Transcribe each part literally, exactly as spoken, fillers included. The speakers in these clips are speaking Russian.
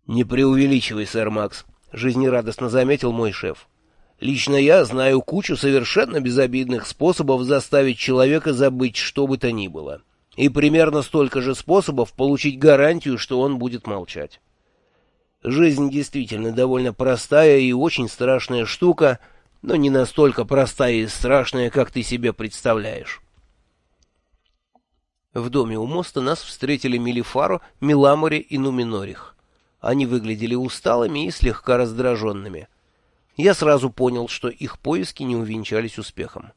«Не преувеличивай, сэр Макс», — жизнерадостно заметил мой шеф. «Лично я знаю кучу совершенно безобидных способов заставить человека забыть что бы то ни было. И примерно столько же способов получить гарантию, что он будет молчать. Жизнь действительно довольно простая и очень страшная штука, но не настолько простая и страшная, как ты себе представляешь». В доме у моста нас встретили Мелифаро, Миламори и Нуминорих. Они выглядели усталыми и слегка раздраженными. Я сразу понял, что их поиски не увенчались успехом.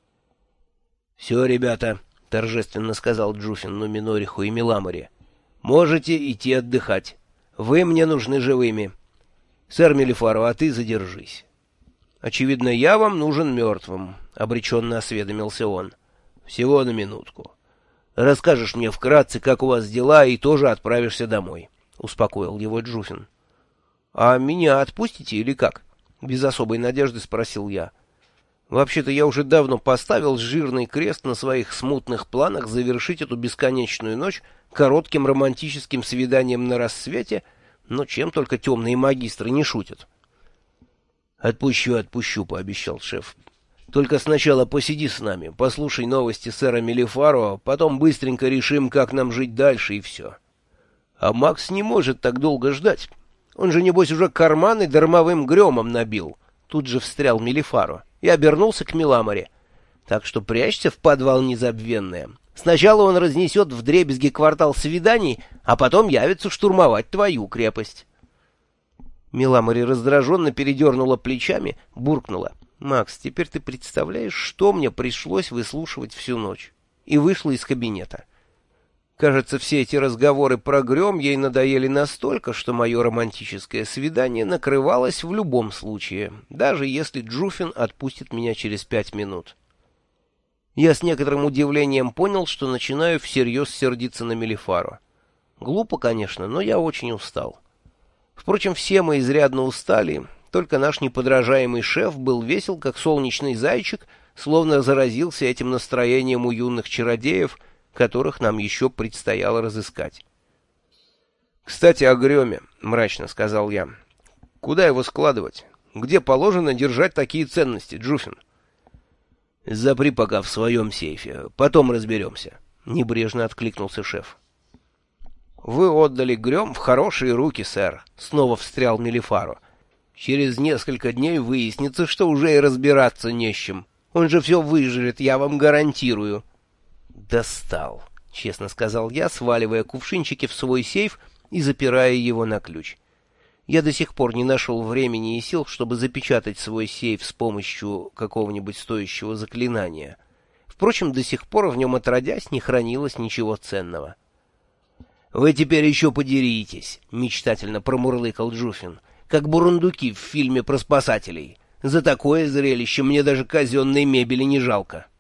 «Все, ребята», — торжественно сказал Джуфин Нуминориху и Миламори, — «можете идти отдыхать. Вы мне нужны живыми. Сэр Мелифаро, а ты задержись». «Очевидно, я вам нужен мертвым», — обреченно осведомился он. «Всего на минутку. Расскажешь мне вкратце, как у вас дела, и тоже отправишься домой», — успокоил его Джуфин. «А меня отпустите или как?» — без особой надежды спросил я. «Вообще-то я уже давно поставил жирный крест на своих смутных планах завершить эту бесконечную ночь коротким романтическим свиданием на рассвете, но чем только темные магистры не шутят». «Отпущу, отпущу», — пообещал шеф. «Только сначала посиди с нами, послушай новости сэра Мелифаро, потом быстренько решим, как нам жить дальше, и все». «А Макс не может так долго ждать. Он же, небось, уже карманы дармовым гремом набил». Тут же встрял Мелифаро и обернулся к Миламоре. «Так что прячься в подвал незабвенное. Сначала он разнесет вдребезги квартал свиданий, а потом явится штурмовать твою крепость». Миламори раздраженно передернула плечами, буркнула: «Макс, теперь ты представляешь, что мне пришлось выслушивать всю ночь?» И вышла из кабинета. Кажется, все эти разговоры про грем ей надоели настолько, что мое романтическое свидание накрывалось в любом случае, даже если Джуфин отпустит меня через пять минут. Я с некоторым удивлением понял, что начинаю всерьез сердиться на Мелифаро. Глупо, конечно, но я очень устал. Впрочем, все мы изрядно устали, только наш неподражаемый шеф был весел, как солнечный зайчик, словно заразился этим настроением у юных чародеев, которых нам еще предстояло разыскать. «Кстати, о греме», — мрачно сказал я. «Куда его складывать? Где положено держать такие ценности, Джуфин?» «Запри пока в своем сейфе, потом разберемся», — небрежно откликнулся шеф. «Вы отдали грем в хорошие руки, сэр», — снова встрял Мелифаро. «Через несколько дней выяснится, что уже и разбираться не с чем. Он же все выжрет, я вам гарантирую». «Достал», — честно сказал я, сваливая кувшинчики в свой сейф и запирая его на ключ. Я до сих пор не нашел времени и сил, чтобы запечатать свой сейф с помощью какого-нибудь стоящего заклинания. Впрочем, до сих пор в нем отродясь не хранилось ничего ценного. «Вы теперь еще подеритесь», — мечтательно промурлыкал Джуфин, «как бурундуки в фильме про спасателей. За такое зрелище мне даже казенной мебели не жалко».